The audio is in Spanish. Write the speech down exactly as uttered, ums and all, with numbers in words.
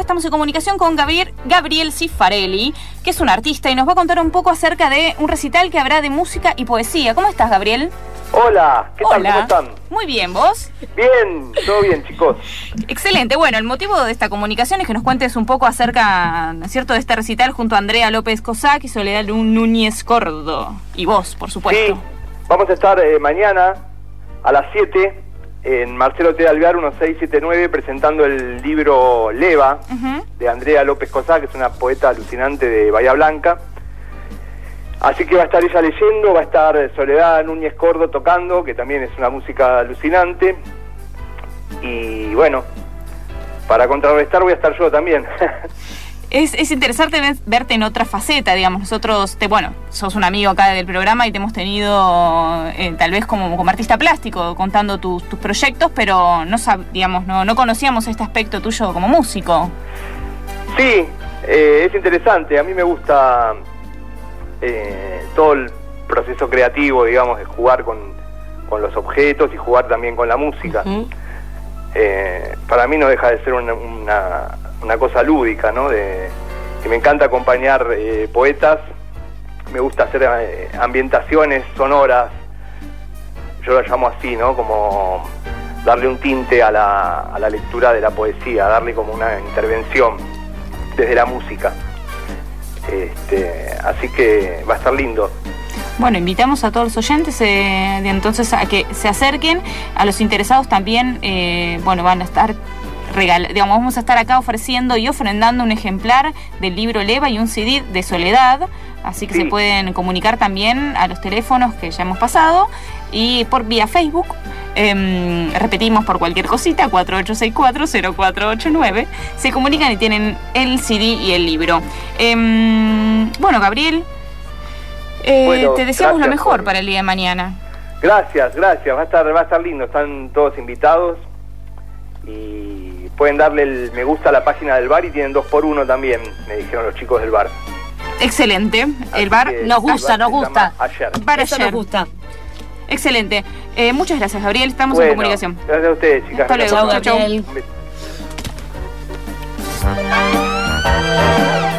estamos en comunicación con Gabriel, Gabriel Cifarelli, que es un artista y nos va a contar un poco acerca de un recital que habrá de música y poesía. ¿Cómo estás, Gabriel? Hola, ¿qué tal? Hola. ¿Cómo están? Muy bien, ¿vos? Bien, todo bien, chicos. Excelente. Bueno, el motivo de esta comunicación es que nos cuentes un poco acerca, ¿cierto?, de este recital junto a Andrea López Cossack y Soledad Núñez Cordo. Y vos, por supuesto. Sí, vamos a estar eh, mañana a las siete en Marcelo T. de Alvear mil seiscientos setenta y nueve presentando el libro Leva, uh-huh, de Andrea López Cossack, que es una poeta alucinante de Bahía Blanca. Así que va a estar ella leyendo, va a estar Soledad Núñez Cordo tocando, que también es una música alucinante. Y bueno, para contrarrestar voy a estar yo también. Es, es interesante verte en otra faceta, digamos. Nosotros, te, bueno, sos un amigo acá del programa y te hemos tenido eh, tal vez como, como artista plástico contando tus, tus proyectos, pero no, sab, digamos, no, no conocíamos este aspecto tuyo como músico. Sí, eh, es interesante. A mí me gusta eh, todo el proceso creativo, digamos, de jugar con, con los objetos y jugar también con la música. Uh-huh. eh, para mí no deja de ser una... una una cosa lúdica, ¿no? De que me encanta acompañar eh, poetas, me gusta hacer eh, ambientaciones sonoras, yo lo llamo así, ¿no? Como darle un tinte a la, a la lectura de la poesía, darle como una intervención desde la música. Este, así que va a estar lindo. Bueno, invitamos a todos los oyentes eh, de entonces a que se acerquen, a los interesados también, eh, bueno, van a estar Regal, digamos, vamos a estar acá ofreciendo y ofrendando un ejemplar del libro Leva y un C D de Soledad, así que sí, se pueden comunicar también a los teléfonos que ya hemos pasado y por vía Facebook. Eh, repetimos por cualquier cosita, cuatro ocho seis cuatro cero cuatro ocho nueve, se comunican y tienen el C D y el libro. Eh, bueno, Gabriel, eh, bueno, te deseamos lo mejor por... para el día de mañana. Gracias, gracias, va a estar, va a estar lindo, están todos invitados y pueden darle el me gusta a la página del bar y tienen dos por uno también, me dijeron los chicos del bar. Excelente. Así el bar nos gusta, bar nos gusta. Ayer. Bar Eso ayer. nos gusta. Excelente. Eh, muchas gracias, Gabriel. Estamos bueno, en comunicación. Gracias a ustedes, chicas. Hasta luego. Chau, Gabriel. Chau.